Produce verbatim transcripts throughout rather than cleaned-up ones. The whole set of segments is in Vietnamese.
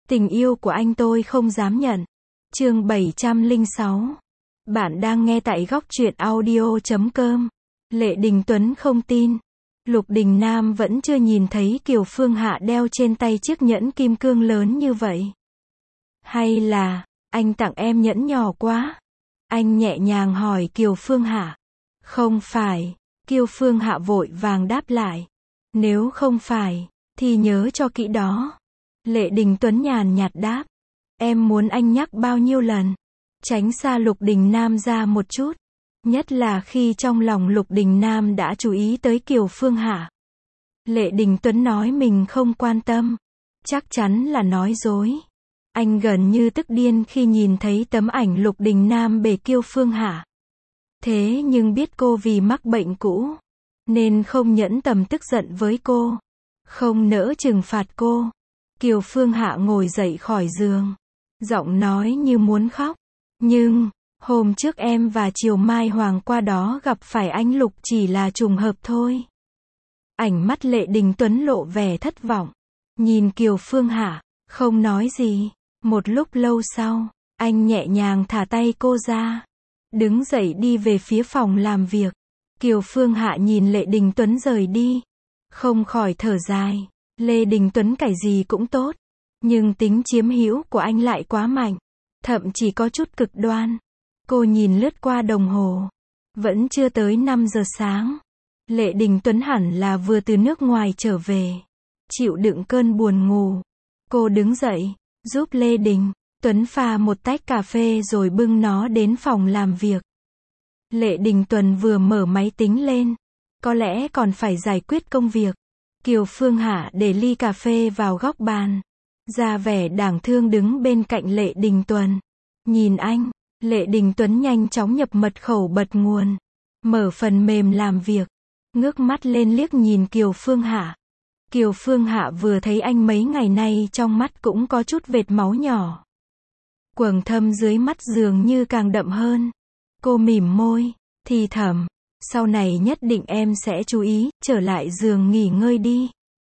Tình yêu của anh tôi không dám nhận. Chương bảy trăm lẻ sáu. Bạn đang nghe tại góc truyện audio chấm com. Lệ Đình Tuấn không tin. Lục Đình Nam vẫn chưa nhìn thấy Kiều Phương Hạ đeo trên tay chiếc nhẫn kim cương lớn như vậy. Hay là, anh tặng em nhẫn nhỏ quá? Anh nhẹ nhàng hỏi Kiều Phương Hạ. Không phải. Kiều Phương Hạ vội vàng đáp lại. Nếu không phải, thì nhớ cho kỹ đó. Lệ Đình Tuấn nhàn nhạt đáp. Em muốn anh nhắc bao nhiêu lần? Tránh xa Lục Đình Nam ra một chút. Nhất là khi trong lòng Lục Đình Nam đã chú ý tới Kiều Phương Hạ. Lệ Đình Tuấn nói mình không quan tâm. Chắc chắn là nói dối. Anh gần như tức điên khi nhìn thấy tấm ảnh Lục Đình Nam bề Kiều Phương Hạ. Thế nhưng biết cô vì mắc bệnh cũ, nên không nhẫn tâm tức giận với cô. Không nỡ trừng phạt cô. Kiều Phương Hạ ngồi dậy khỏi giường. Giọng nói như muốn khóc. Nhưng, hôm trước em và Triều Mai Hoàng qua đó gặp phải anh Lục chỉ là trùng hợp thôi. Ánh mắt Lệ Đình Tuấn lộ vẻ thất vọng. Nhìn Kiều Phương Hạ, không nói gì. Một lúc lâu sau, anh nhẹ nhàng thả tay cô ra. Đứng dậy đi về phía phòng làm việc. Kiều Phương Hạ nhìn Lệ Đình Tuấn rời đi. Không khỏi thở dài. Lê Đình Tuấn cải gì cũng tốt. Nhưng tính chiếm hữu của anh lại quá mạnh. Thậm chí có chút cực đoan. Cô nhìn lướt qua đồng hồ. Vẫn chưa tới năm giờ sáng. Lệ Đình Tuấn hẳn là vừa từ nước ngoài trở về. Chịu đựng cơn buồn ngủ. Cô đứng dậy, giúp Lê Đình Tuấn pha một tách cà phê rồi bưng nó đến phòng làm việc. Lệ Đình Tuấn vừa mở máy tính lên. Có lẽ còn phải giải quyết công việc. Kiều Phương Hạ để ly cà phê vào góc bàn. Ra vẻ đáng thương đứng bên cạnh Lệ Đình Tuấn. Nhìn anh, Lệ Đình Tuấn nhanh chóng nhập mật khẩu bật nguồn. Mở phần mềm làm việc. Ngước mắt lên liếc nhìn Kiều Phương Hạ. Kiều Phương Hạ vừa thấy anh mấy ngày nay trong mắt cũng có chút vệt máu nhỏ. Quầng thâm dưới mắt dường như càng đậm hơn. Cô mỉm môi, thì thầm. Sau này nhất định em sẽ chú ý, trở lại giường nghỉ ngơi đi.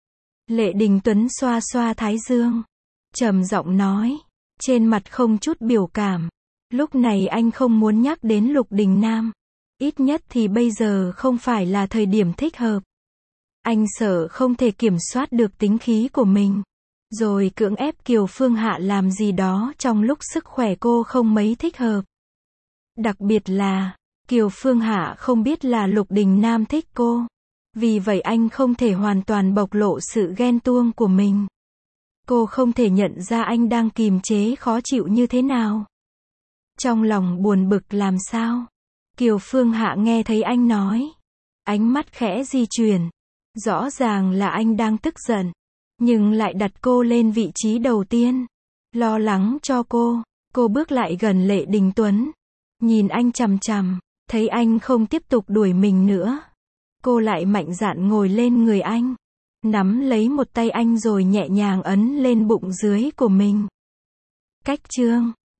Lệ Đình Tuấn xoa xoa thái dương. Trầm giọng nói. Trên mặt không chút biểu cảm. Lúc này anh không muốn nhắc đến Lục Đình Nam. Ít nhất thì bây giờ không phải là thời điểm thích hợp. Anh sợ không thể kiểm soát được tính khí của mình. Rồi cưỡng ép Kiều Phương Hạ làm gì đó trong lúc sức khỏe cô không mấy thích hợp. Đặc biệt là, Kiều Phương Hạ không biết là Lục Đình Nam thích cô. Vì vậy anh không thể hoàn toàn bộc lộ sự ghen tuông của mình. Cô không thể nhận ra anh đang kìm chế khó chịu như thế nào. Trong lòng buồn bực làm sao? Kiều Phương Hạ nghe thấy anh nói. Ánh mắt khẽ di chuyển. Rõ ràng là anh đang tức giận. Nhưng lại đặt cô lên vị trí đầu tiên. Lo lắng cho cô. Cô bước lại gần Lệ Đình Tuấn. Nhìn anh chằm chằm. Thấy anh không tiếp tục đuổi mình nữa. Cô lại mạnh dạn ngồi lên người anh. Nắm lấy một tay anh rồi nhẹ nhàng ấn lên bụng dưới của mình. Cách chương